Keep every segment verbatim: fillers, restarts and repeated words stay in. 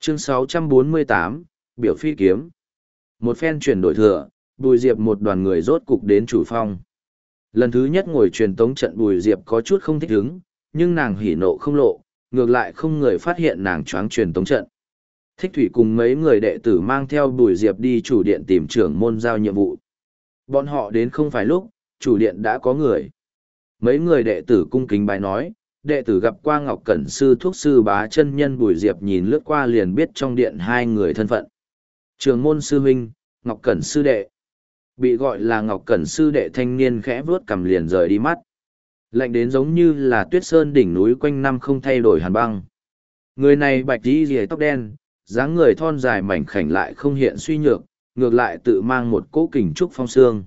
Chương sáu trăm bốn mươi tám, Biểu phi kiếm. Một phen chuyển đổi thừa, Bùi Diệp một đoàn người rốt cục đến chủ phong. Lần thứ nhất ngồi truyền tống trận Bùi Diệp có chút không thích hứng, nhưng nàng hỉ nộ không lộ, ngược lại không người phát hiện nàng choáng truyền tống trận. Thích Thủy cùng mấy người đệ tử mang theo Bùi Diệp đi chủ điện tìm trưởng môn giao nhiệm vụ. Bọn họ đến không phải lúc, chủ điện đã có người. Mấy người đệ tử cung kính bái nói, đệ tử gặp qua Ngọc Cẩn Sư thuốc sư bá chân nhân. Bùi Diệp nhìn lướt qua liền biết trong điện hai người thân phận. Trường môn sư huynh, Ngọc Cẩn sư đệ. Bị gọi là Ngọc Cẩn sư đệ thanh niên khẽ vuốt cằm liền rời đi mắt. Lạnh đến giống như là tuyết sơn đỉnh núi quanh năm không thay đổi hàn băng. Người này bạch tí rìa tóc đen, dáng người thon dài mảnh khảnh lại không hiện suy nhược, ngược lại tự mang một cỗ kình trúc phong xương.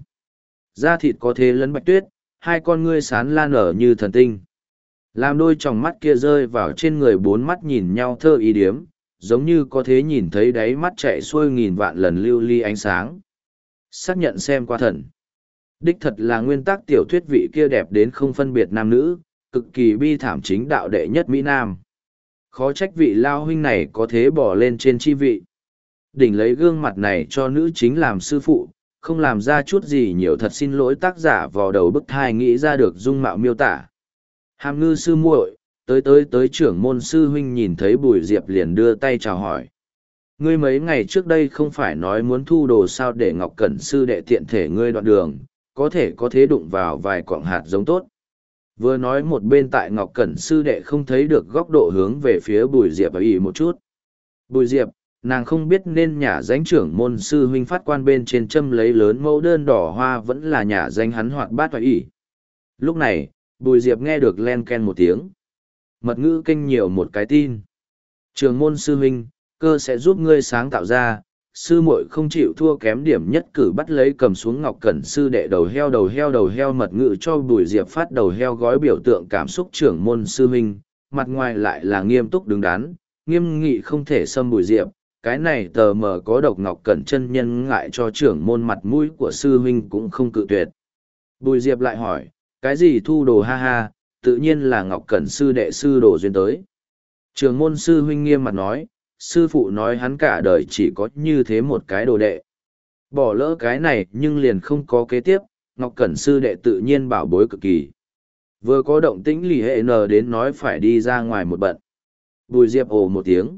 Da thịt có thế lấn bạch tuyết, hai con ngươi sán lan nở như thần tinh. Làm đôi tròng mắt kia rơi vào trên người bốn mắt nhìn nhau thơ ý điếm, giống như có thế nhìn thấy đáy mắt chạy xuôi nghìn vạn lần lưu ly ánh sáng. Xác nhận xem qua thần. Đích thật là nguyên tắc tiểu thuyết vị kia đẹp đến không phân biệt nam nữ, cực kỳ bi thảm chính đạo đệ nhất Mỹ Nam. Khó trách vị lao huynh này có thế bỏ lên trên chi vị. Đỉnh lấy gương mặt này cho nữ chính làm sư phụ, không làm ra chút gì nhiều, thật xin lỗi tác giả vào đầu bức thai nghĩ ra được dung mạo miêu tả. Hàm ngư sư muội, tới tới tới trưởng môn sư huynh nhìn thấy Bùi Diệp liền đưa tay chào hỏi. Ngươi mấy ngày trước đây không phải nói muốn thu đồ sao để Ngọc Cẩn sư đệ tiện thể ngươi đoạn đường, có thể có thế đụng vào vài quặng hạt giống tốt. Vừa nói một bên tại Ngọc Cẩn sư đệ không thấy được góc độ hướng về phía Bùi Diệp ý một chút. Bùi Diệp, nàng không biết nên nhả danh trưởng môn sư huynh phát quan bên trên châm lấy lớn mẫu đơn đỏ hoa vẫn là nhả danh hắn hoạt bát và ý. Lúc này, Bùi Diệp nghe được len ken một tiếng. Mật ngữ kênh nhiều một cái tin. Trường môn sư huynh, cơ sẽ giúp ngươi sáng tạo ra, sư muội không chịu thua kém điểm nhất cử bắt lấy cầm xuống Ngọc Cẩn sư đệ đầu heo đầu heo đầu heo mật ngữ cho Bùi Diệp phát đầu heo gói biểu tượng cảm xúc trưởng môn sư huynh, mặt ngoài lại là nghiêm túc đứng đắn, nghiêm nghị không thể xâm Bùi Diệp. Cái này tờ mờ có độc Ngọc Cẩn chân nhân ngại cho trưởng môn mặt mũi của sư huynh cũng không cự tuyệt. Bùi Diệp lại hỏi, cái gì thu đồ ha ha, tự nhiên là Ngọc Cẩn sư đệ sư đồ duyên tới. Trưởng môn sư huynh nghiêm mặt nói, sư phụ nói hắn cả đời chỉ có như thế một cái đồ đệ. Bỏ lỡ cái này nhưng liền không có kế tiếp, Ngọc Cẩn sư đệ tự nhiên bảo bối cực kỳ. Vừa có động tĩnh lì hệ n đến nói phải đi ra ngoài một bận. Bùi Diệp ồ một tiếng.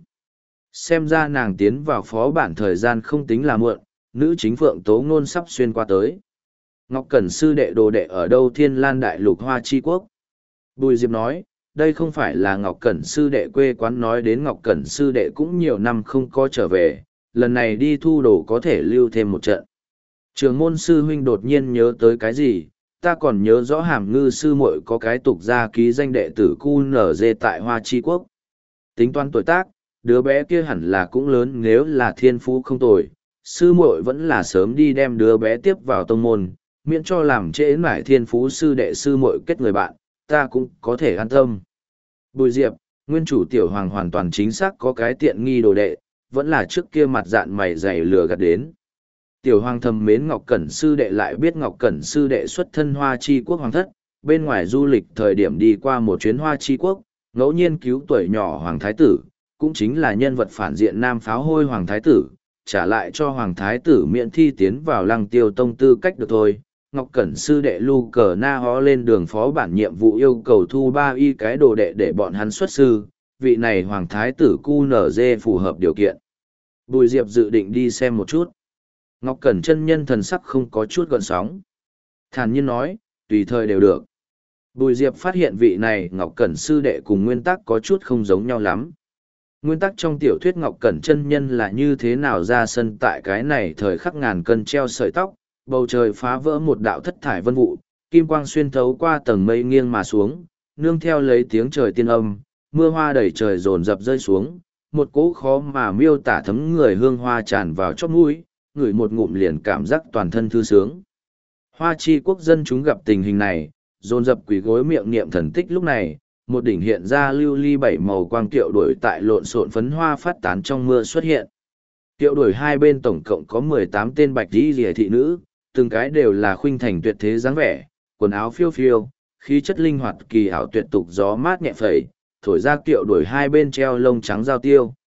Xem ra nàng tiến vào phó bản thời gian không tính là muộn, nữ chính Phượng Tố Ngôn sắp xuyên qua tới. Ngọc Cẩn sư đệ đồ đệ ở đâu Thiên Lan đại lục Hoa Chi Quốc? Bùi Diệp nói, đây không phải là Ngọc Cẩn sư đệ quê quán, nói đến Ngọc Cẩn sư đệ cũng nhiều năm không có trở về, lần này đi thu đồ có thể lưu thêm một trận. Trường môn sư huynh đột nhiên nhớ tới cái gì, ta còn nhớ rõ Hàm Ngư sư muội có cái tục gia ký danh đệ tử cu nở dê tại Hoa Chi Quốc. Tính toán tuổi tác, đứa bé kia hẳn là cũng lớn, nếu là thiên phú không tồi, sư muội vẫn là sớm đi đem đứa bé tiếp vào tông môn, miễn cho làm trễ mải thiên phú sư đệ sư muội kết người bạn, ta cũng có thể an tâm. Bùi Diệp, nguyên chủ tiểu hoàng hoàn toàn chính xác có cái tiện nghi đồ đệ, vẫn là trước kia mặt dạn mày dày lừa gạt đến. Tiểu hoàng thầm mến Ngọc Cẩn sư đệ, lại biết Ngọc Cẩn sư đệ xuất thân Hoa Chi Quốc hoàng thất, bên ngoài du lịch thời điểm đi qua một chuyến Hoa Chi Quốc, ngẫu nhiên cứu tuổi nhỏ hoàng thái tử, cũng chính là nhân vật phản diện nam pháo hôi hoàng thái tử, trả lại cho hoàng thái tử miễn thi tiến vào Lăng Tiêu tông tư cách được thôi. Ngọc Cẩn sư đệ Lu Cờ Na Hó lên đường phó bản nhiệm vụ yêu cầu thu ba y cái đồ đệ để bọn hắn xuất sư, vị này hoàng thái tử cu nở dê phù hợp điều kiện. Bùi Diệp dự định đi xem một chút. Ngọc Cẩn chân nhân thần sắc không có chút gợn sóng. Thản nhiên nói, tùy thời đều được. Bùi Diệp phát hiện vị này Ngọc Cẩn sư đệ cùng nguyên tắc có chút không giống nhau lắm. Nguyên tắc trong tiểu thuyết Ngọc Cẩn chân nhân là như thế nào ra sân tại cái này thời khắc ngàn cân treo sợi tóc, bầu trời phá vỡ một đạo thất thải vân vụ, kim quang xuyên thấu qua tầng mây nghiêng mà xuống, nương theo lấy tiếng trời tiên âm, mưa hoa đầy trời dồn dập rơi xuống, một cỗ khó mà miêu tả thấm người hương hoa tràn vào chóp mũi, ngửi một ngụm liền cảm giác toàn thân thư sướng. Hoa Chi Quốc dân chúng gặp tình hình này, dồn dập quỳ gối miệng niệm thần tích. Lúc này, một đỉnh hiện ra lưu ly bảy màu quang kiệu đuổi tại lộn xộn phấn hoa phát tán trong mưa xuất hiện. Kiệu đuổi hai bên tổng cộng có mười tám tên bạch y rìa thị nữ, từng cái đều là khuynh thành tuyệt thế dáng vẻ, quần áo phiêu phiêu, khí chất linh hoạt kỳ ảo tuyệt tục, gió mát nhẹ phẩy, thổi ra kiệu đuổi hai bên treo lông trắng giao tiêu,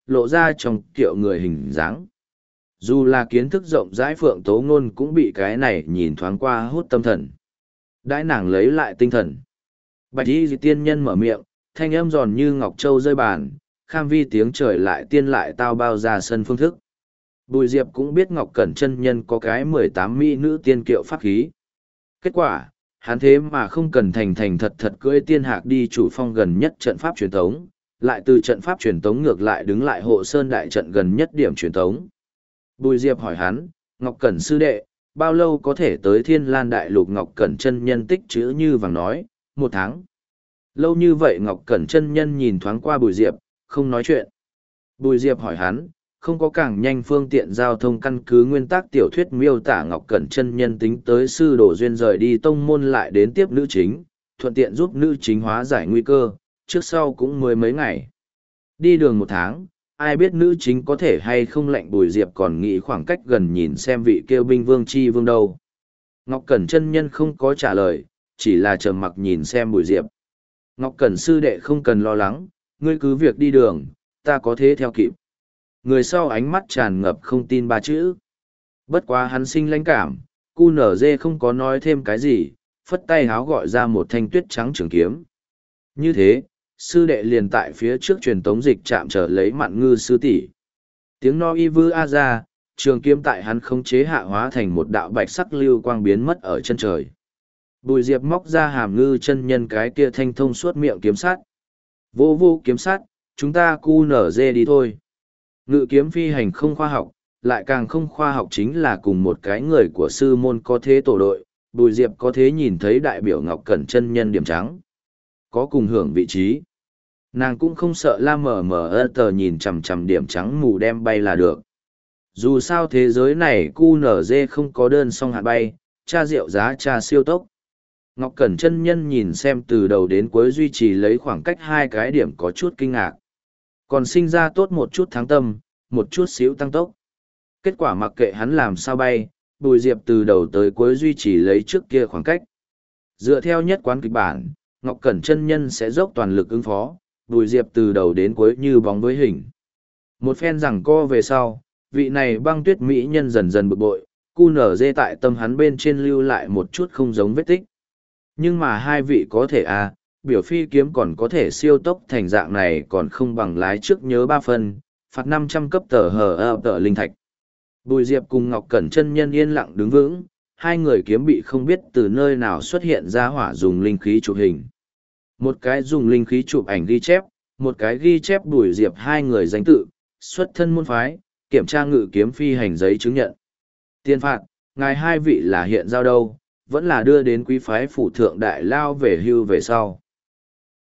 lộ ra trong kiệu người hình dáng. Dù là kiến thức rộng rãi Phượng Tố Ngôn cũng bị cái này nhìn thoáng qua hút tâm thần. Đãi nàng lấy lại tinh thần. Bạch y tiên nhân mở miệng, thanh âm giòn như ngọc châu rơi bàn, kham vi tiếng trời lại tiên lại tao bao ra sân phương thức. Bùi Diệp cũng biết Ngọc Cẩn chân nhân có cái mười tám mỹ nữ tiên kiệu pháp khí. Kết quả, hắn thế mà không cần thành thành thật thật cưỡi tiên hạc đi chủ phong gần nhất trận pháp truyền thống, lại từ trận pháp truyền thống ngược lại đứng lại hộ sơn đại trận gần nhất điểm truyền thống. Bùi Diệp hỏi hắn, Ngọc Cẩn sư đệ, bao lâu có thể tới Thiên Lan Đại Lục? Ngọc Cẩn chân nhân tích chữ như vàng nói, một tháng. Lâu như vậy? Ngọc Cẩn chân nhân nhìn thoáng qua Bùi Diệp, không nói chuyện. Bùi Diệp hỏi hắn, không có càng nhanh phương tiện giao thông căn cứ nguyên tắc tiểu thuyết miêu tả Ngọc Cẩn chân nhân tính tới sư đổ duyên rời đi tông môn lại đến tiếp nữ chính, thuận tiện giúp nữ chính hóa giải nguy cơ, trước sau cũng mới mấy ngày. Đi đường một tháng, ai biết nữ chính có thể hay không lệnh. Bùi Diệp còn nghĩ khoảng cách gần nhìn xem vị kêu binh vương chi vương đâu. Ngọc Cẩn chân nhân không có trả lời, chỉ là trầm mặc nhìn xem Bùi Diệp. Ngọc Cẩn sư đệ không cần lo lắng, ngươi cứ việc đi đường, ta có thế theo kịp. Người sau ánh mắt tràn ngập không tin ba chữ. Bất quá hắn sinh lãnh cảm, cu nở dê không có nói thêm cái gì, phất tay háo gọi ra một thanh tuyết trắng trường kiếm. Như thế, sư đệ liền tại phía trước truyền tống dịch chạm trở lấy mạn ngư sư tỷ. Tiếng no y vư a ra, trường kiếm tại hắn khống chế hạ hóa thành một đạo bạch sắc lưu quang biến mất ở chân trời. Bùi Diệp móc ra hàm ngư chân nhân cái kia thanh thông suốt miệng kiếm sắt. Vô vô kiếm sắt, chúng ta cu nở dê đi thôi. Ngự kiếm phi hành không khoa học, lại càng không khoa học chính là cùng một cái người của sư môn có thế tổ đội, Bùi Diệp có thế nhìn thấy đại biểu Ngọc Cẩn chân nhân điểm trắng. Có cùng hưởng vị trí. Nàng cũng không sợ la mờ mờ ơ tờ nhìn chằm chằm điểm trắng mù đem bay là được. Dù sao thế giới này cu nở dê không có đơn song hạt bay, cha rượu giá cha siêu tốc. Ngọc Cẩn chân nhân nhìn xem từ đầu đến cuối duy trì lấy khoảng cách hai cái điểm có chút kinh ngạc. Còn sinh ra tốt một chút thắng tâm, một chút xíu tăng tốc. Kết quả mặc kệ hắn làm sao bay, Bùi Diệp từ đầu tới cuối duy trì lấy trước kia khoảng cách. Dựa theo nhất quán kịch bản, Ngọc Cẩn chân nhân sẽ dốc toàn lực ứng phó, Bùi Diệp từ đầu đến cuối như bóng với hình. Một phen rằng co về sau, vị này băng tuyết mỹ nhân dần dần bực bội, cu nở dê tại tâm hắn bên trên lưu lại một chút không giống vết tích. Nhưng mà hai vị có thể à, biểu phi kiếm còn có thể siêu tốc thành dạng này còn không bằng lái trước nhớ ba phân, phạt năm trăm cấp tờ hờ ơ tờ linh thạch. Bùi Diệp cùng Ngọc Cẩn chân nhân yên lặng đứng vững, hai người kiếm bị không biết từ nơi nào xuất hiện ra hỏa dùng linh khí chụp hình. Một cái dùng linh khí chụp ảnh ghi chép, một cái ghi chép Bùi Diệp hai người danh tự, xuất thân môn phái, kiểm tra ngự kiếm phi hành giấy chứng nhận. Tiền phạt, ngài hai vị là hiện giao đâu, vẫn là đưa đến quý phái phủ thượng đại lao về hưu về sau.